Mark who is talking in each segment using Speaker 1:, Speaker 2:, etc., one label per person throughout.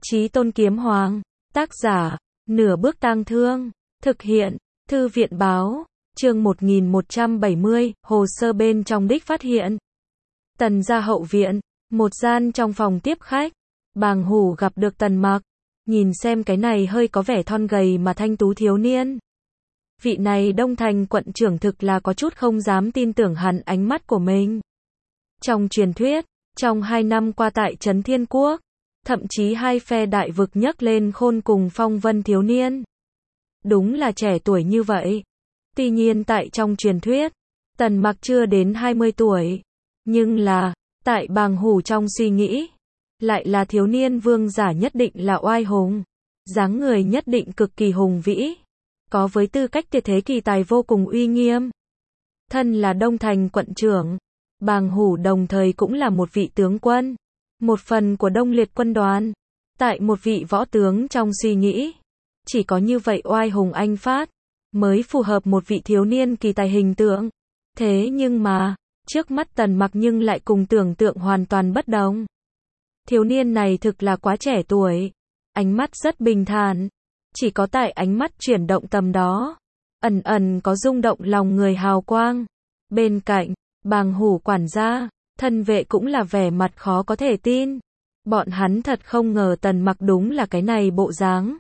Speaker 1: Chí Tôn Kiếm Hoàng, tác giả, Nửa Bước Tang Thương, thực hiện, Thư viện báo, chương 1170, hồ sơ bên trong đích phát hiện. Tần gia hậu viện, một gian trong phòng tiếp khách, Bàng Hủ gặp được Tần Mặc, nhìn xem cái này hơi có vẻ thon gầy mà thanh tú thiếu niên. Vị này Đông Thành quận trưởng thực là có chút không dám tin tưởng hẳn ánh mắt của mình. Trong truyền thuyết, trong 2 năm qua tại Trấn Thiên Quốc, thậm chí hai phe đại vực nhấc lên khôn cùng phong vân thiếu niên. Đúng là trẻ tuổi như vậy. Tuy nhiên tại trong truyền thuyết, Tần Mặc chưa đến 20 tuổi. Nhưng là, tại Bàng Hủ trong suy nghĩ, lại là thiếu niên vương giả nhất định là oai hùng. Dáng người nhất định cực kỳ hùng vĩ. Có với tư cách tuyệt thế kỳ tài vô cùng uy nghiêm. Thân là Đông Thành quận trưởng, Bàng Hủ đồng thời cũng là một vị tướng quân. Một phần của Đông Liệt quân đoàn. Tại một vị võ tướng trong suy nghĩ, chỉ có như vậy oai hùng anh phát, mới phù hợp một vị thiếu niên kỳ tài hình tượng. Thế nhưng mà, trước mắt Tần Mặc nhưng lại cùng tưởng tượng hoàn toàn bất đồng. Thiếu niên này thực là quá trẻ tuổi, ánh mắt rất bình thản, chỉ có tại ánh mắt chuyển động tầm đó, ẩn ẩn có rung động lòng người hào quang. Bên cạnh, Bàng Hủ quản gia, thân vệ cũng là vẻ mặt khó có thể tin. Bọn hắn thật không ngờ Tần Mặc đúng là cái này bộ dáng.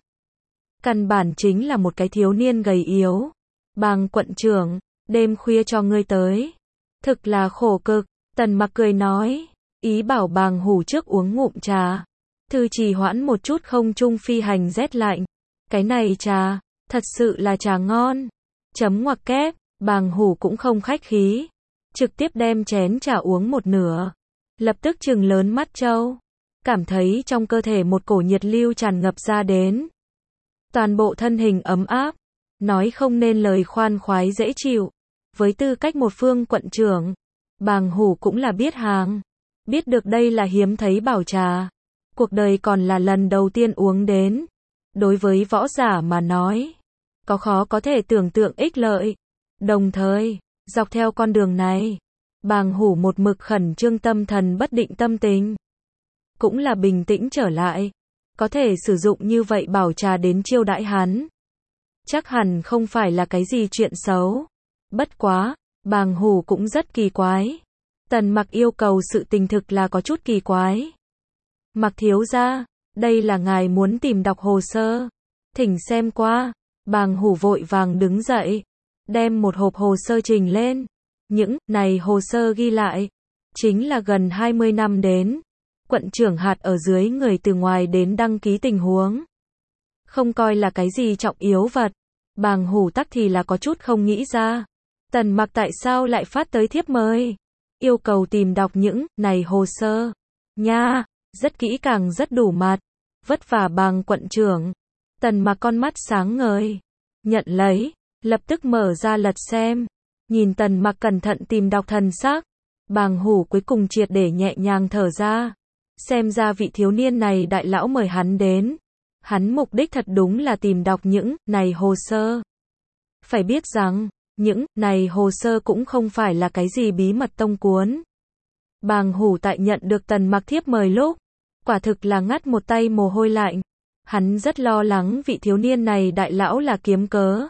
Speaker 1: Căn bản chính là một cái thiếu niên gầy yếu. Bàng quận trưởng, đêm khuya cho ngươi tới. Thực là khổ cực, Tần Mặc cười nói, ý bảo Bàng Hủ trước uống ngụm trà. Thư trì hoãn một chút không trung phi hành rét lạnh. Cái này trà, thật sự là trà ngon. Chấm ngoặc kép, Bàng Hủ cũng không khách khí. Trực tiếp đem chén trà uống một nửa. Lập tức trừng lớn mắt trâu. Cảm thấy trong cơ thể một cổ nhiệt lưu tràn ngập ra đến. Toàn bộ thân hình ấm áp. Nói không nên lời khoan khoái dễ chịu. Với tư cách một phương quận trưởng, Bàng Hủ cũng là biết hàng. Biết được đây là hiếm thấy bảo trà. Cuộc đời còn là lần đầu tiên uống đến. Đối với võ giả mà nói, có khó có thể tưởng tượng ích lợi. Đồng thời, dọc theo con đường này, Bàng Hủ một mực khẩn trương tâm thần bất định tâm tình. Cũng là bình tĩnh trở lại. Có thể sử dụng như vậy bảo trà đến chiêu đãi hắn. Chắc hẳn không phải là cái gì chuyện xấu. Bất quá, Bàng Hủ cũng rất kỳ quái. Tần Mặc yêu cầu sự tình thực là có chút kỳ quái. Mặc thiếu gia, đây là ngài muốn tìm đọc hồ sơ. Thỉnh xem qua. Bàng Hủ vội vàng đứng dậy. Đem một hộp hồ sơ trình lên. Những này hồ sơ ghi lại. Chính là gần 20 năm đến. Quận trưởng hạt ở dưới người từ ngoài đến đăng ký tình huống. Không coi là cái gì trọng yếu vật. Bàng Hủ tắc thì là có chút không nghĩ ra. Tần Mặc tại sao lại phát tới thiếp mời. Yêu cầu tìm đọc những này hồ sơ. Nha, rất kỹ càng rất đủ mặt. Vất vả Bàng quận trưởng. Tần Mặc con mắt sáng ngời. Nhận lấy. Lập tức mở ra lật xem. Nhìn Tần Mặc cẩn thận tìm đọc thần sắc. Bàng Hủ cuối cùng triệt để nhẹ nhàng thở ra. Xem ra vị thiếu niên này đại lão mời hắn đến. Hắn mục đích thật đúng là tìm đọc những này hồ sơ. Phải biết rằng, những này hồ sơ cũng không phải là cái gì bí mật tông cuốn. Bàng Hủ tại nhận được Tần Mặc thiếp mời lúc, quả thực là ngắt một tay mồ hôi lạnh. Hắn rất lo lắng vị thiếu niên này đại lão là kiếm cớ.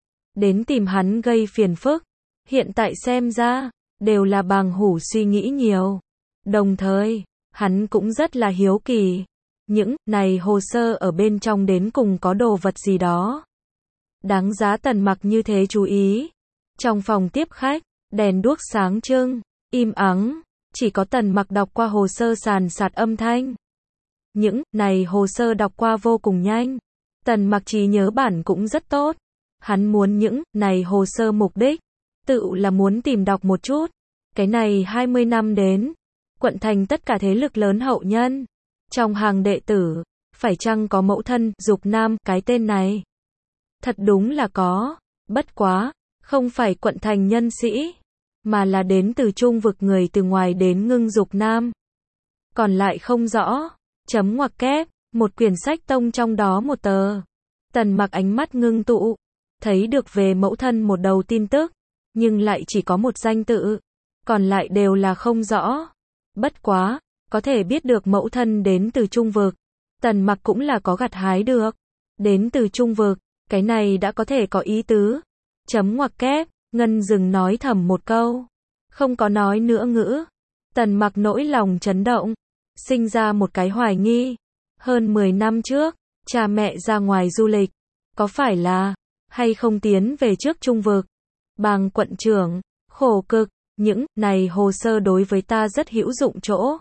Speaker 1: Đến tìm hắn gây phiền phức. Hiện tại xem ra, đều là Bàng Hủ suy nghĩ nhiều. Đồng thời, hắn cũng rất là hiếu kỳ. Những này hồ sơ ở bên trong đến cùng có đồ vật gì đó. Đáng giá Tần Mặc như thế chú ý. Trong phòng tiếp khách, đèn đuốc sáng trưng, im ắng. Chỉ có Tần Mặc đọc qua hồ sơ sàn sạt âm thanh. Những này hồ sơ đọc qua vô cùng nhanh. Tần Mặc trí nhớ bản cũng rất tốt. Hắn muốn những này hồ sơ mục đích. Tự là muốn tìm đọc một chút. Cái này 20 năm đến. Quận thành tất cả thế lực lớn hậu nhân. Trong hàng đệ tử, phải chăng có mẫu thân, Dục Nam, cái tên này? Thật đúng là có. Bất quá, không phải quận thành nhân sĩ. Mà là đến từ trung vực người từ ngoài đến Ngưng Dục Nam. Còn lại không rõ. Chấm ngoặc kép, một quyển sách tông trong đó một tờ. Tần Mặc ánh mắt ngưng tụ. Thấy được về mẫu thân một đầu tin tức. Nhưng lại chỉ có một danh tự. Còn lại đều là không rõ. Bất quá, có thể biết được mẫu thân đến từ trung vực. Tần Mặc cũng là có gặt hái được. Đến từ Trung Vực, cái này đã có thể có ý tứ. Chấm ngoặc kép, Ngân dừng nói thầm một câu. Không có nói nữa ngữ. Tần Mặc nỗi lòng chấn động. Sinh ra một cái hoài nghi. Hơn 10 năm trước, cha mẹ ra ngoài du lịch. Có phải là, hay không tiến về trước Trung Vực? Bàng quận trưởng, khổ cực, những này hồ sơ đối với ta rất hữu dụng chỗ.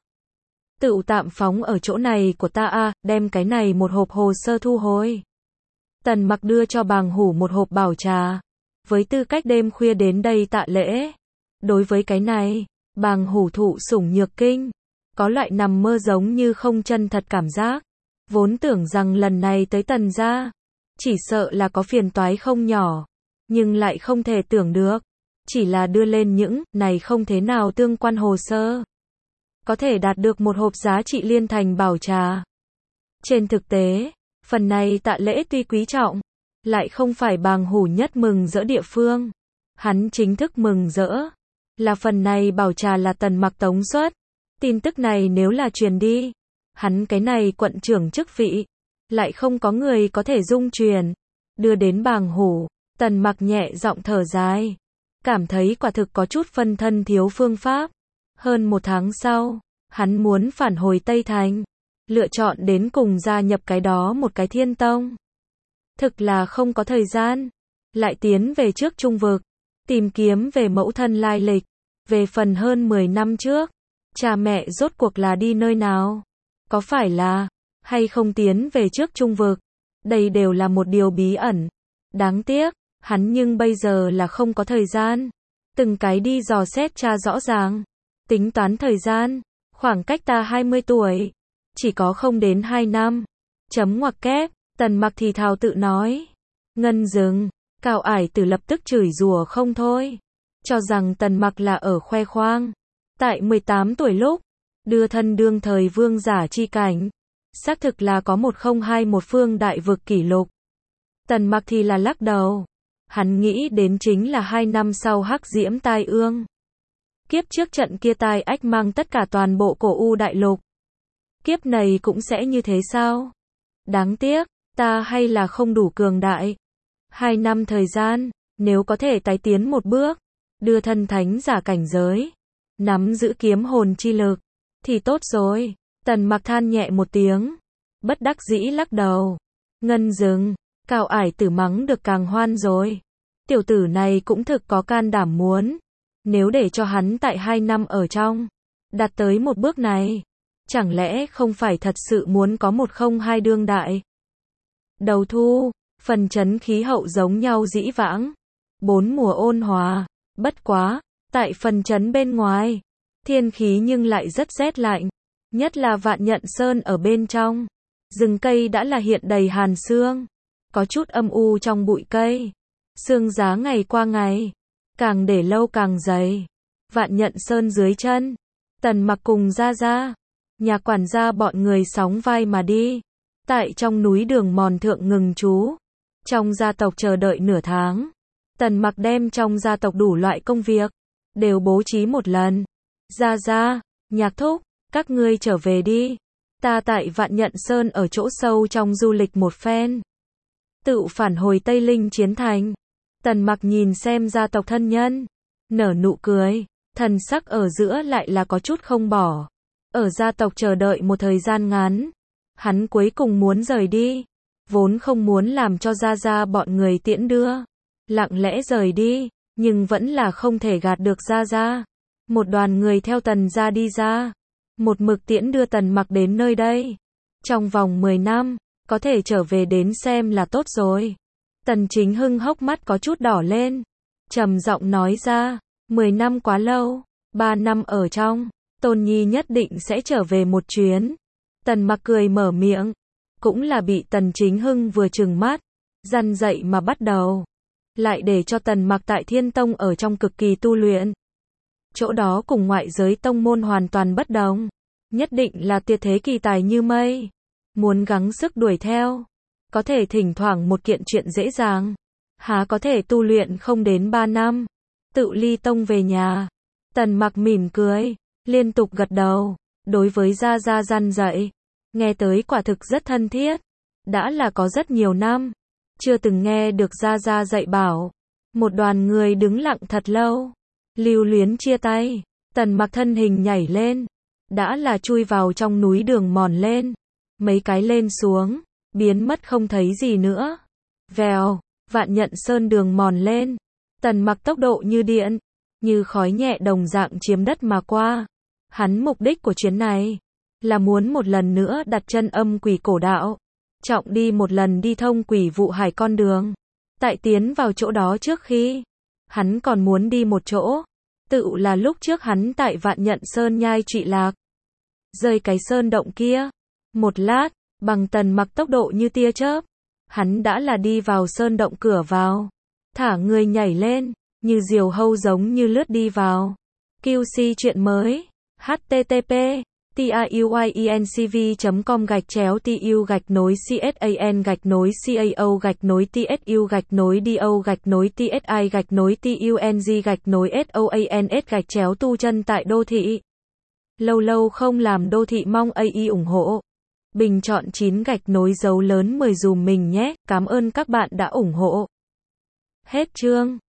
Speaker 1: Tự tạm phóng ở chỗ này của ta a, đem cái này một hộp hồ sơ thu hồi. Tần Mặc đưa cho Bàng Hủ một hộp bảo trà. Với tư cách đêm khuya đến đây tạ lễ. Đối với cái này, Bàng Hủ thụ sủng nhược kinh. Có loại nằm mơ giống như không chân thật cảm giác. Vốn tưởng rằng lần này tới Tần gia, chỉ sợ là có phiền toái không nhỏ. Nhưng lại không thể tưởng được. Chỉ là đưa lên những này không thế nào tương quan hồ sơ. Có thể đạt được một hộp giá trị liên thành bảo trà. Trên thực tế, phần này tạ lễ tuy quý trọng, lại không phải Bàng Hủ nhất mừng rỡ địa phương. Hắn chính thức mừng rỡ là phần này bảo trà là Tần Mặc tống xuất. Tin tức này nếu là truyền đi, hắn cái này quận trưởng chức vị, lại không có người có thể dung truyền. Đưa đến Bàng Hủ, Tần Mặc nhẹ giọng thở dài. Cảm thấy quả thực có chút phân thân thiếu phương pháp. Hơn 1 tháng sau, hắn muốn phản hồi Tây Thành. Lựa chọn đến cùng gia nhập cái đó một cái Thiên Tông. Thực là không có thời gian. Lại tiến về trước Trung Vực. Tìm kiếm về mẫu thân lai lịch. Về phần hơn 10 năm trước. Cha mẹ rốt cuộc là đi nơi nào? Có phải là, hay không tiến về trước Trung Vực? Đây đều là một điều bí ẩn. Đáng tiếc, hắn nhưng bây giờ là không có thời gian. Từng cái đi dò xét tra rõ ràng. Tính toán thời gian. Khoảng cách ta 20 tuổi. Chỉ có không đến 2 năm. Chấm ngoặc kép, Tần Mặc thì thào tự nói. Ngân dừng, Cao Ải Tử lập tức chửi rủa không thôi. Cho rằng Tần Mặc là ở khoe khoang. Tại 18 tuổi lúc, đưa thân đương thời vương giả chi cảnh. Xác thực là có 1021 phương đại vực kỷ lục. Tần Mặc thì là lắc đầu. Hắn nghĩ đến chính là 2 năm sau hắc diễm tai ương. Kiếp trước trận kia tai ách mang tất cả toàn bộ cổ u đại lục. Kiếp này cũng sẽ như thế sao? Đáng tiếc, ta hay là không đủ cường đại. 2 năm thời gian, nếu có thể tái tiến một bước, đưa thân thánh giả cảnh giới, nắm giữ kiếm hồn chi lực, thì tốt rồi. Tần Mặc than nhẹ một tiếng, bất đắc dĩ lắc đầu. Ngân dừng, Cao Ải Tử mắng được càng hoan rồi. Tiểu tử này cũng thực có can đảm muốn. Nếu để cho hắn tại 2 năm ở trong, đạt tới một bước này, chẳng lẽ không phải thật sự muốn có 102 đương đại? Đầu thu, phần chấn khí hậu giống nhau dĩ vãng. 4 mùa ôn hòa, bất quá, tại phần chấn bên ngoài, thiên khí nhưng lại rất rét lạnh. Nhất là Vạn Nhận Sơn ở bên trong. Rừng cây đã là hiện đầy hàn sương. Có chút âm u trong bụi cây. Sương giá ngày qua ngày. Càng để lâu càng dày. Vạn Nhận Sơn dưới chân. Tần Mặc cùng ra. Nhà quản gia bọn người sóng vai mà đi. Tại trong núi đường mòn thượng ngừng trú. Trong gia tộc chờ đợi nửa tháng. Tần Mặc đem trong gia tộc đủ loại công việc. Đều bố trí một lần. Ra, Nhạc thúc, các ngươi trở về đi. Ta tại Vạn Nhận Sơn ở chỗ sâu trong du lịch một phen. Tự phản hồi Tây Linh Chiến Thành. Tần Mặc nhìn xem gia tộc thân nhân. Nở nụ cười. Thần sắc ở giữa lại là có chút không bỏ. Ở gia tộc chờ đợi một thời gian ngắn. Hắn cuối cùng muốn rời đi. Vốn không muốn làm cho ra bọn người tiễn đưa. Lặng lẽ rời đi. Nhưng vẫn là không thể gạt được ra. Một đoàn người theo Tần gia đi ra. Một mực tiễn đưa Tần Mặc đến nơi đây. Trong vòng 10 năm, có thể trở về đến xem là tốt rồi. Tần Chính Hưng hốc mắt có chút đỏ lên. Trầm giọng nói ra, 10 năm quá lâu, 3 năm ở trong, Tôn Nhi nhất định sẽ trở về một chuyến. Tần Mặc cười mở miệng, cũng là bị Tần Chính Hưng vừa trừng mắt, răn dậy mà bắt đầu. Lại để cho Tần Mặc tại Thiên Tông ở trong cực kỳ tu luyện. Chỗ đó cùng ngoại giới tông môn hoàn toàn bất đồng. Nhất định là tuyệt thế kỳ tài như mây. Muốn gắng sức đuổi theo. Có thể thỉnh thoảng một kiện chuyện dễ dàng. Há có thể tu luyện không đến 3 năm. Tự ly tông về nhà. Tần Mặc mỉm cười. Liên tục gật đầu. Đối với ra răn dạy. Nghe tới quả thực rất thân thiết. Đã là có rất nhiều năm. Chưa từng nghe được Gia Gia dạy bảo. Một đoàn người đứng lặng thật lâu. Lưu luyến chia tay. Tần Mặc thân hình nhảy lên. Đã là chui vào trong núi đường mòn lên. Mấy cái lên xuống. Biến mất không thấy gì nữa. Vèo. Vạn Nhận Sơn đường mòn lên. Tần Mặc tốc độ như điện. Như khói nhẹ đồng dạng chiếm đất mà qua. Hắn mục đích của chuyến này. Là muốn một lần nữa đặt chân âm quỷ cổ đạo. Trọng đi một lần đi thông quỷ vụ hải con đường. Tại tiến vào chỗ đó trước khi. Hắn còn muốn đi một chỗ. Tự là lúc trước hắn tại Vạn Nhận Sơn nhai trụy lạc. Rơi cái sơn động kia. Một lát, bằng Tần Mặc tốc độ như tia chớp. Hắn đã là đi vào sơn động cửa vào. Thả người nhảy lên. Như diều hâu giống như lướt đi vào. QC chuyện mới. http tayuy.cn/TU-TSAN-TSU-TSU-TSI-TUNG/SOANS/tu chân tại đô thị. Lâu lâu không làm đô thị mong AI ủng hộ. Bình chọn 9 dấu lớn 10 dùm mình nhé. Cảm ơn các bạn đã ủng hộ. Hết chương.